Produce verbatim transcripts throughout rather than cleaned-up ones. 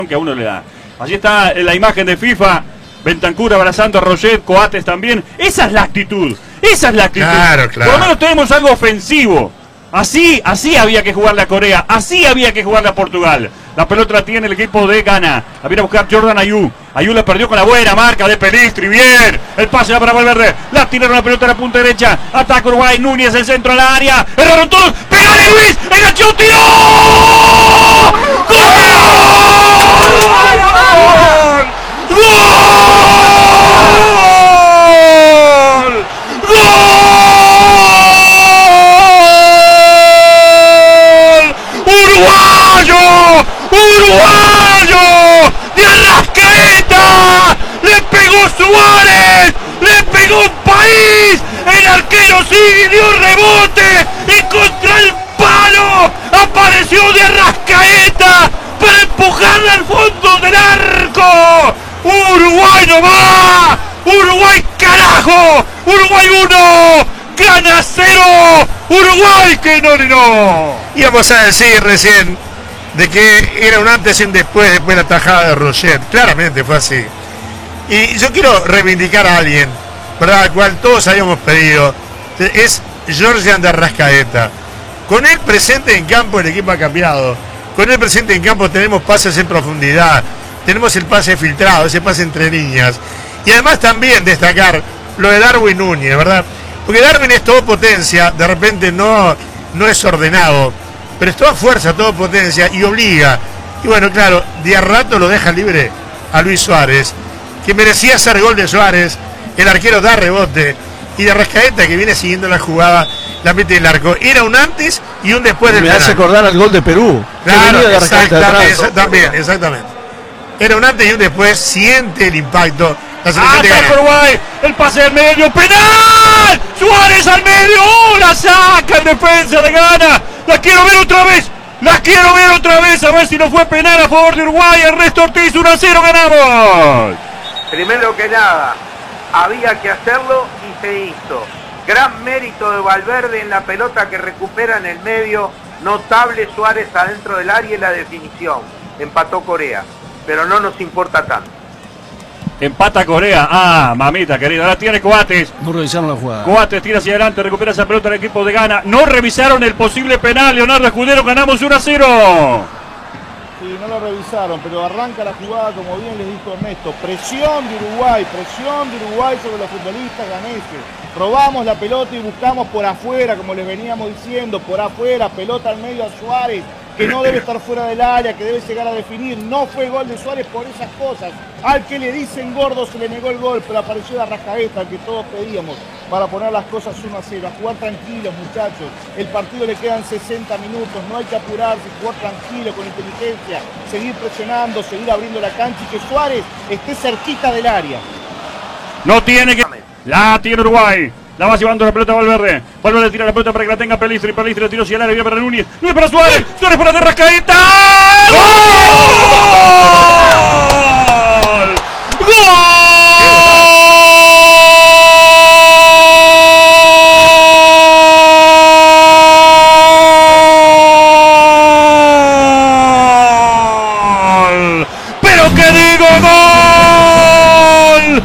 que a uno le da. Allí está la imagen de FIFA, Bentancur abrazando a Roget, Coates también. Esa es la actitud, esa es la actitud. Claro, claro. Por lo menos tenemos algo ofensivo. Así, así había que jugarle a Corea, así había que jugarle a Portugal. La pelota la tiene el equipo de Ghana. La viene a buscar Jordan Ayew. Ayew la perdió con la buena marca de Pelistri. Bien. El pase va para Valverde. La tiraron la pelota a la punta derecha. Ataca Uruguay. Núñez, el centro al área. Erraron todos. ¡Pegale, Luis! ¡Enganchó! ¡Tiró! ¡Gol! ¡Gol! ¡Uruguayo! ¡Uruguayo! ¡De Arrascaeta! ¡Le pegó Suárez! ¡Le pegó un país! ¡El arquero sigue, dio rebote! ¡Y contra el palo! ¡Apareció de Arrascaeta! ¡Para empujarla al fondo del arco! ¡Uruguay no va! ¡Uruguay carajo! ¡Uruguay uno! ¡Gana cero! ¡Uruguay que no, no! Íbamos a decir recién de que era un antes y un después, después de la tajada de Roget. Claramente fue así. Y yo quiero reivindicar a alguien, ¿verdad?, al cual todos habíamos pedido. Es Georgian de Arrascaeta. Con él presente en campo el equipo ha cambiado. Con él presente en campo tenemos pases en profundidad. Tenemos el pase filtrado, ese pase entre líneas. Y además también destacar lo de Darwin Núñez, ¿verdad? Porque Darwin es todo potencia, de repente no, no es ordenado, pero es toda fuerza, toda potencia y obliga. Y bueno, claro, de a rato lo deja libre a Luis Suárez, que merecía hacer gol de Suárez. El arquero da rebote y de Arrascaeta, que viene siguiendo la jugada, la mete en el arco. Era un antes y un después del Me penal. hace acordar al gol de Perú. Claro, de exactamente, exactamente, exactamente. Era un antes y un después, siente el impacto. ¡Ataca Uruguay! ¡El pase del medio! ¡Penal! ¡Suárez al medio! ¡Oh! ¡La saca en defensa de Ghana! ¡La quiero ver otra vez! ¡La quiero ver otra vez! A ver si no fue penal a favor de Uruguay. Ernesto Ortiz, uno a cero, ganamos. Primero que nada, había que hacerlo y se hizo. Gran mérito de Valverde en la pelota que recupera en el medio. Notable Suárez adentro del área y la definición. Empató Corea, pero no nos importa tanto. Empata Corea. Ah, mamita querida. Ahora tiene Coates. No revisaron la jugada. Coates tira hacia adelante, recupera esa pelota el equipo de Ghana. No revisaron el posible penal. Leonardo Escudero, ganamos uno a cero. Sí, no lo revisaron, pero arranca la jugada, como bien les dijo Ernesto. Presión de Uruguay, presión de Uruguay sobre los futbolistas ganeses. Robamos la pelota y buscamos por afuera, como les veníamos diciendo, por afuera, pelota al medio a Suárez, que no debe estar fuera del área, que debe llegar a definir. No fue gol de Suárez por esas cosas. Al que le dicen gordo se le negó el gol, pero apareció de Arrascaeta, que todos pedíamos, para poner las cosas uno a cero. A jugar tranquilos, muchachos. El partido le quedan sesenta minutos, no hay que apurarse, jugar tranquilo, con inteligencia, seguir presionando, seguir abriendo la cancha y que Suárez esté cerquita del área. No tiene que... La tiene Uruguay. La va llevando la pelota a Valverde. Valverde tira la pelota para que la tenga Pelistri. Pelistri la tiró hacia el área, viene para Núñez. Núñez para Suárez. Suárez para Arrascaeta. ¡Gol! ¡Gol! ¡Pero qué digo, gol!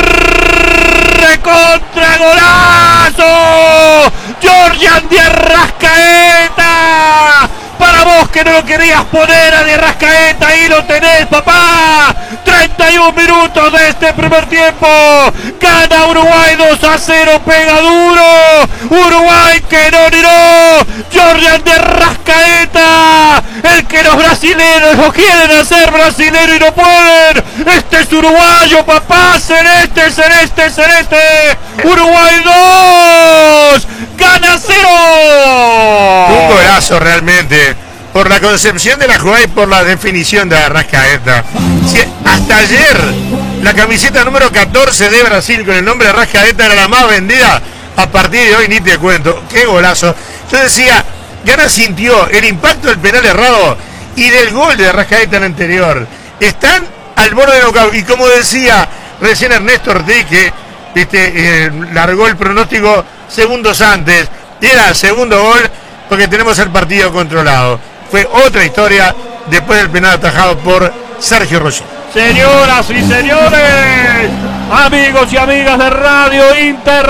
¡Recontra golazo! ¡Georgian de Arrascaeta! Para vos que no lo querías poner a de Arrascaeta, ahí lo tenés, papá. treinta y un minutos de este primer tiempo. Gana Uruguay dos a cero, pega duro. Uruguay que no miró. Georgian de Arrascaeta. El que los brasileños lo quieren hacer brasilero y no pueden. Este es uruguayo, papá. Celeste, celeste, celeste. Uruguay dos. Gana cero. Un golazo realmente, por la concepción de la jugada y por la definición de Arrascaeta. Si hasta ayer la camiseta número catorce de Brasil con el nombre de Arrascaeta era la más vendida, a partir de hoy ni te cuento. Qué golazo. Yo decía, Ghana sintió el impacto del penal errado y del gol de Arrascaeta en el anterior. Están al borde del knockout y como decía recién Ernesto Ortiz, que viste, eh, largó el pronóstico segundos antes, era el segundo gol porque tenemos el partido controlado. Fue otra historia después del penal atajado por Sergio Roger. Señoras y señores, amigos y amigas de Radio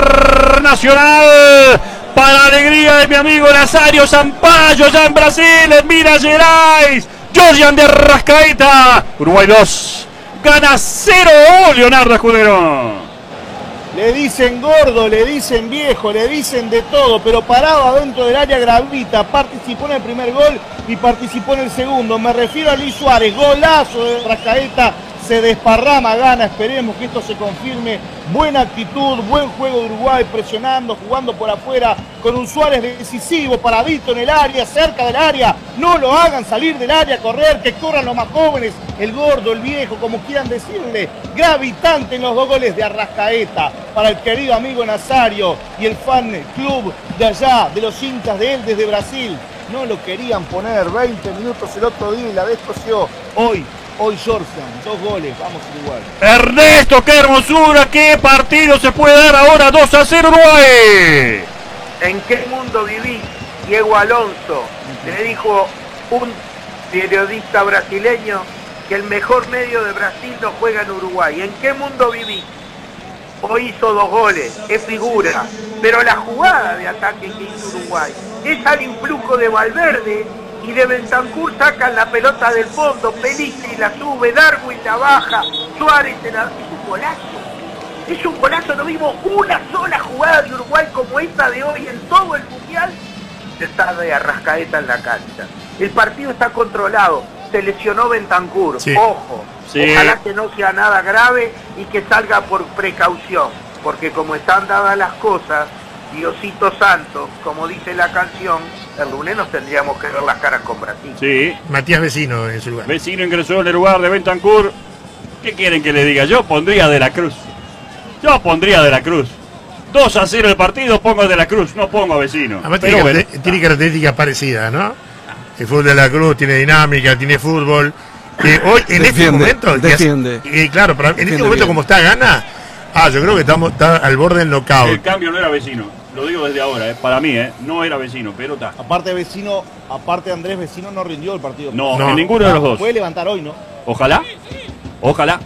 Internacional, para alegría de mi amigo Nazario Sampaio, allá en Brasil, en Minas Gerais, Jorjan de Arrascaeta, Uruguay dos, gana cero Leonardo Escudero. Le dicen gordo, le dicen viejo, le dicen de todo, pero parado adentro del área gravita, participó en el primer gol y participó en el segundo. Me refiero a Luis Suárez, golazo de Arrascaeta, se desparrama, gana, esperemos que esto se confirme. Buena actitud, buen juego de Uruguay, presionando, jugando por afuera, con un Suárez decisivo, paradito en el área, cerca del área. No lo hagan salir del área a correr, que corran los más jóvenes, el gordo, el viejo, como quieran decirle. Gravitante en los dos goles de Arrascaeta, para el querido amigo Nazario y el fan club de allá, de los hinchas de él desde Brasil. No lo querían poner, veinte minutos el otro día y la descoció. Hoy, hoy Jorjan, dos goles, vamos Uruguay. Ernesto, qué hermosura, qué partido se puede dar ahora, dos a cero Uruguay. ¿En qué mundo vivís? Diego Alonso le dijo un periodista brasileño que el mejor medio de Brasil no juega en Uruguay. ¿En qué mundo vivís? Hoy hizo dos goles, es figura, pero la jugada de ataque que hizo Uruguay es al influjo de Valverde y de Bentancur, sacan la pelota del fondo, Pelistri la sube, Darwin la baja, Suárez se la... es un golazo, es un golazo, no vimos una sola jugada de Uruguay como esta de hoy en todo el mundial, de estar de Arrascaeta en la cancha. El partido está controlado, se lesionó Bentancur, sí. Ojo, sí. Ojalá que no sea nada grave y que salga por precaución, porque como están dadas las cosas, Diosito Santo, como dice la canción, el lunes nos tendríamos que ver las caras con Brasil. Sí. Matías Vecino en su lugar. Vecino ingresó en el lugar de Bentancur. ¿Qué quieren que le diga? Yo pondría De la Cruz. Yo pondría De la Cruz. dos a cero el partido, pongo De la Cruz, no pongo a Vecino. Además tiene, bueno. tiene características parecidas, ¿no? El fútbol de la Cruz tiene dinámica, tiene fútbol. Que hoy, en defiende, este momento... Defiende. Y, y claro, pero en defiende este momento bien. como está gana, ah, yo creo que estamos está al borde del knockout. El cambio no era Vecino. Lo digo desde ahora, eh. Para mí, eh, no era Vecino, pero está. Aparte Vecino, aparte Andrés Vecino no rindió el partido. No, no. en ninguno de los dos. Puede levantar hoy, ¿no? Ojalá, ojalá.